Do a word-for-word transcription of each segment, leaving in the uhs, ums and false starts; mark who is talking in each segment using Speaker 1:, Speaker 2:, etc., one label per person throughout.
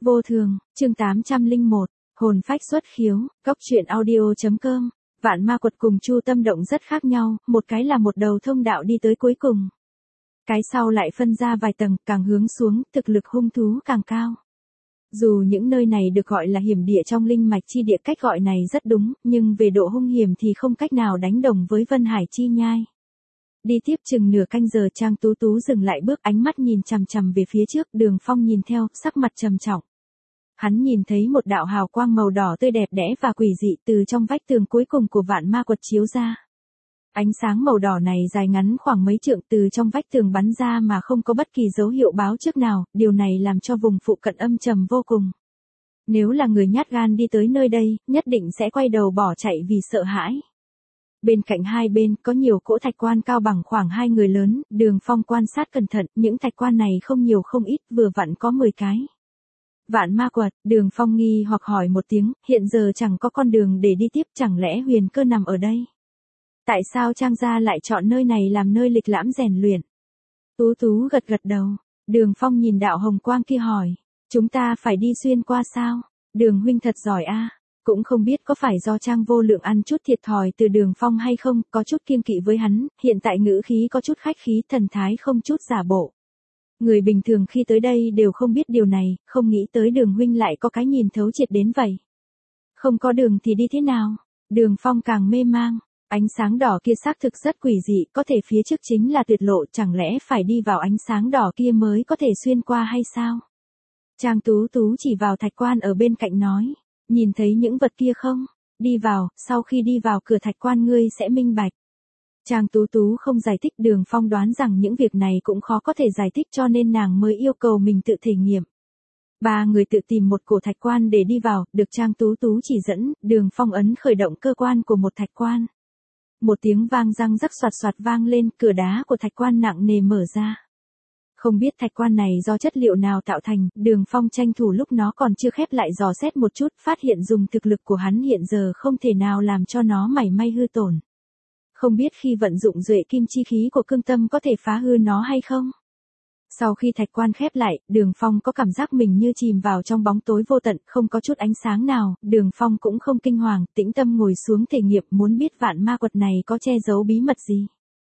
Speaker 1: Vô thường, chương tám trăm lẻ một, hồn phách xuất khiếu, cốc truyện audio.com. Vạn ma quật cùng Chu Tâm Động rất khác nhau, một cái là một đầu thông đạo đi tới cuối cùng. Cái sau lại phân ra vài tầng, càng hướng xuống, thực lực hung thú càng cao. Dù những nơi này được gọi là hiểm địa trong linh mạch chi địa, cách gọi này rất đúng, nhưng về độ hung hiểm thì không cách nào đánh đồng với Vân Hải chi nhai. Đi tiếp chừng nửa canh giờ, Trang Tú Tú dừng lại bước, ánh mắt nhìn chằm chằm về phía trước. Đường Phong nhìn theo, sắc mặt trầm trọng. Hắn nhìn thấy một đạo hào quang màu đỏ tươi đẹp đẽ và quỷ dị từ trong vách tường cuối cùng của vạn ma quật chiếu ra. Ánh sáng màu đỏ này dài ngắn khoảng mấy trượng từ trong vách tường bắn ra mà không có bất kỳ dấu hiệu báo trước nào, điều này làm cho vùng phụ cận âm trầm vô cùng. Nếu là người nhát gan đi tới nơi đây, nhất định sẽ quay đầu bỏ chạy vì sợ hãi. Bên cạnh hai bên có nhiều cỗ thạch quan cao bằng khoảng hai người lớn, Đường Phong quan sát cẩn thận, những thạch quan này không nhiều không ít, vừa vặn có mười cái. Vạn ma quật, Đường Phong nghi hoặc hỏi một tiếng, hiện giờ chẳng có con đường để đi tiếp, chẳng lẽ huyền cơ nằm ở đây? Tại sao Trang gia lại chọn nơi này làm nơi lịch lãm rèn luyện? Tú Tú gật gật đầu. Đường Phong nhìn đạo hồng quang kia hỏi, chúng ta phải đi xuyên qua sao? Đường huynh thật giỏi a. Cũng không biết có phải do Trang Vô Lượng ăn chút thiệt thòi từ Đường Phong hay không, có chút kiêng kỵ với hắn, hiện tại ngữ khí có chút khách khí, thần thái không chút giả bộ. Người bình thường khi tới đây đều không biết điều này, không nghĩ tới Đường huynh lại có cái nhìn thấu triệt đến vậy. Không có đường thì đi thế nào? Đường Phong càng mê mang, ánh sáng đỏ kia xác thực rất quỷ dị, có thể phía trước chính là tuyệt lộ, chẳng lẽ phải đi vào ánh sáng đỏ kia mới có thể xuyên qua hay sao? Trang Tú Tú chỉ vào thạch quan ở bên cạnh nói, nhìn thấy những vật kia không? Đi vào, sau khi đi vào cửa thạch quan ngươi sẽ minh bạch. Trang Tú Tú không giải thích, Đường Phong đoán rằng những việc này cũng khó có thể giải thích cho nên nàng mới yêu cầu mình tự thể nghiệm. Ba người tự tìm một cổ thạch quan để đi vào, được Trang Tú Tú chỉ dẫn, Đường Phong ấn khởi động cơ quan của một thạch quan. Một tiếng vang răng rắc xoạt xoạt vang lên, cửa đá của thạch quan nặng nề mở ra. Không biết thạch quan này do chất liệu nào tạo thành, Đường Phong tranh thủ lúc nó còn chưa khép lại dò xét một chút, phát hiện dùng thực lực của hắn hiện giờ không thể nào làm cho nó mảy may hư tổn. Không biết khi vận dụng duệ kim chi khí của cương tâm có thể phá hư nó hay không? Sau khi thạch quan khép lại, Đường Phong có cảm giác mình như chìm vào trong bóng tối vô tận, không có chút ánh sáng nào, Đường Phong cũng không kinh hoàng, tĩnh tâm ngồi xuống thể nghiệm, muốn biết vạn ma quật này có che giấu bí mật gì.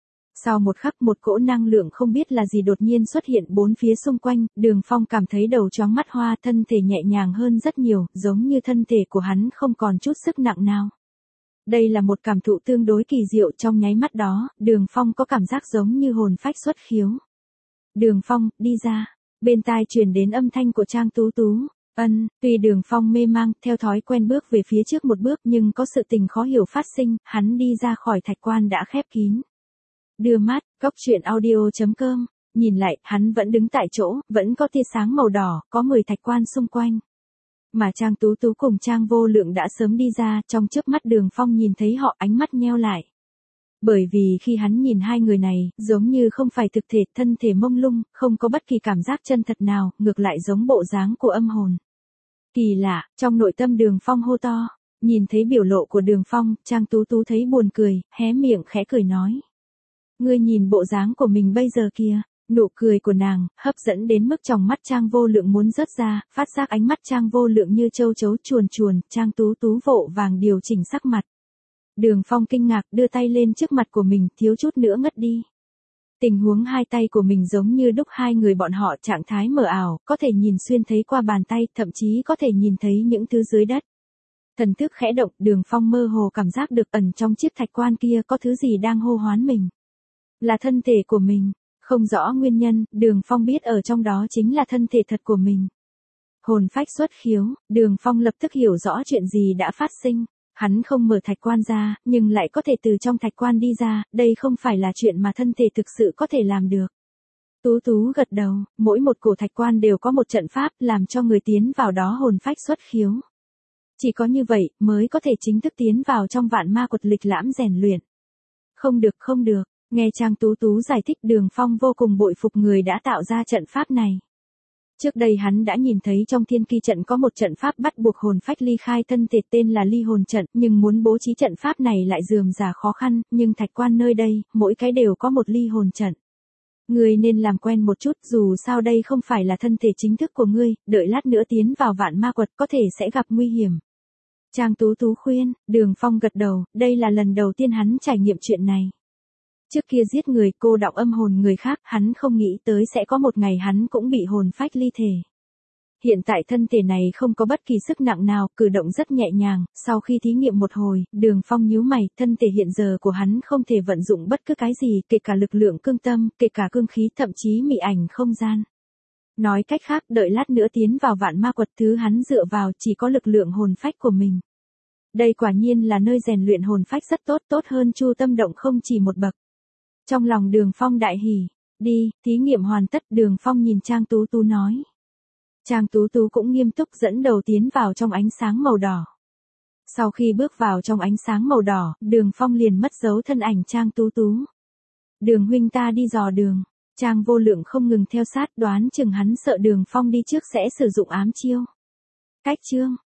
Speaker 1: Sau một khắc, một cỗ năng lượng không biết là gì đột nhiên xuất hiện bốn phía xung quanh, Đường Phong cảm thấy đầu chóng mắt hoa, thân thể nhẹ nhàng hơn rất nhiều, giống như thân thể của hắn không còn chút sức nặng nào. Đây là một cảm thụ tương đối kỳ diệu, trong nháy mắt đó, Đường Phong có cảm giác giống như hồn phách xuất khiếu. Đường Phong, đi ra. Bên tai truyền đến âm thanh của Trang Tú Tú. Ân, tuy Đường Phong mê mang, theo thói quen bước về phía trước một bước nhưng có sự tình khó hiểu phát sinh, hắn đi ra khỏi thạch quan đã khép kín. Đưa mắt, cốc truyện audio.com, nhìn lại, hắn vẫn đứng tại chỗ, vẫn có tia sáng màu đỏ, có mười thạch quan xung quanh. Mà Trang Tú Tú cùng Trang Vô Lượng đã sớm đi ra, trong chớp mắt Đường Phong nhìn thấy họ, ánh mắt nheo lại. Bởi vì khi hắn nhìn hai người này, giống như không phải thực thể, thân thể mông lung, không có bất kỳ cảm giác chân thật nào, ngược lại giống bộ dáng của âm hồn. Kỳ lạ, trong nội tâm Đường Phong hô to, nhìn thấy biểu lộ của Đường Phong, Trang Tú Tú thấy buồn cười, hé miệng khẽ cười nói. Ngươi nhìn bộ dáng của mình bây giờ kìa. Nụ cười của nàng, hấp dẫn đến mức tròng mắt Trang Vô Lượng muốn rớt ra, phát giác ánh mắt Trang Vô Lượng như châu chấu chuồn chuồn, Trang Tú Tú vội vàng điều chỉnh sắc mặt. Đường Phong kinh ngạc đưa tay lên trước mặt của mình, thiếu chút nữa ngất đi. Tình huống hai tay của mình giống như đúc hai người bọn họ trạng thái mờ ảo, có thể nhìn xuyên thấy qua bàn tay, thậm chí có thể nhìn thấy những thứ dưới đất. Thần thức khẽ động, Đường Phong mơ hồ cảm giác được ẩn trong chiếc thạch quan kia có thứ gì đang hô hoán mình. Là thân thể của mình. Không rõ nguyên nhân, Đường Phong biết ở trong đó chính là thân thể thật của mình. Hồn phách xuất khiếu, Đường Phong lập tức hiểu rõ chuyện gì đã phát sinh. Hắn không mở thạch quan ra, nhưng lại có thể từ trong thạch quan đi ra, đây không phải là chuyện mà thân thể thực sự có thể làm được. Tú Tú gật đầu, mỗi một cổ thạch quan đều có một trận pháp làm cho người tiến vào đó hồn phách xuất khiếu. Chỉ có như vậy mới có thể chính thức tiến vào trong vạn ma quật lịch lãm rèn luyện. Không được không được. Nghe Trang Tú Tú giải thích, Đường Phong vô cùng bội phục người đã tạo ra trận pháp này. Trước đây hắn đã nhìn thấy trong thiên kỳ trận có một trận pháp bắt buộc hồn phách ly khai thân thể tên là ly hồn trận, nhưng muốn bố trí trận pháp này lại rườm rà khó khăn, nhưng thạch quan nơi đây, mỗi cái đều có một ly hồn trận. Ngươi nên làm quen một chút, dù sao đây không phải là thân thể chính thức của ngươi, đợi lát nữa tiến vào vạn ma quật có thể sẽ gặp nguy hiểm. Trang Tú Tú khuyên, Đường Phong gật đầu, đây là lần đầu tiên hắn trải nghiệm chuyện này. Trước kia giết người, cô đọng âm hồn người khác, hắn không nghĩ tới sẽ có một ngày hắn cũng bị hồn phách ly thể. Hiện tại thân thể này không có bất kỳ sức nặng nào, cử động rất nhẹ nhàng, sau khi thí nghiệm một hồi, Đường Phong nhíu mày, thân thể hiện giờ của hắn không thể vận dụng bất cứ cái gì, kể cả lực lượng cương tâm, kể cả cương khí, thậm chí mị ảnh không gian. Nói cách khác, đợi lát nữa tiến vào vạn ma quật, thứ hắn dựa vào chỉ có lực lượng hồn phách của mình. Đây quả nhiên là nơi rèn luyện hồn phách rất tốt, tốt hơn Chu Tâm Động không chỉ một bậc. Trong lòng Đường Phong đại hỉ, đi, thí nghiệm hoàn tất, Đường Phong nhìn Trang Tú Tú nói. Trang Tú Tú cũng nghiêm túc dẫn đầu tiến vào trong ánh sáng màu đỏ. Sau khi bước vào trong ánh sáng màu đỏ, Đường Phong liền mất dấu thân ảnh Trang Tú Tú. Đường huynh ta đi dò đường, Trang Vô Lượng không ngừng theo sát, đoán chừng hắn sợ Đường Phong đi trước sẽ sử dụng ám chiêu. Cách chương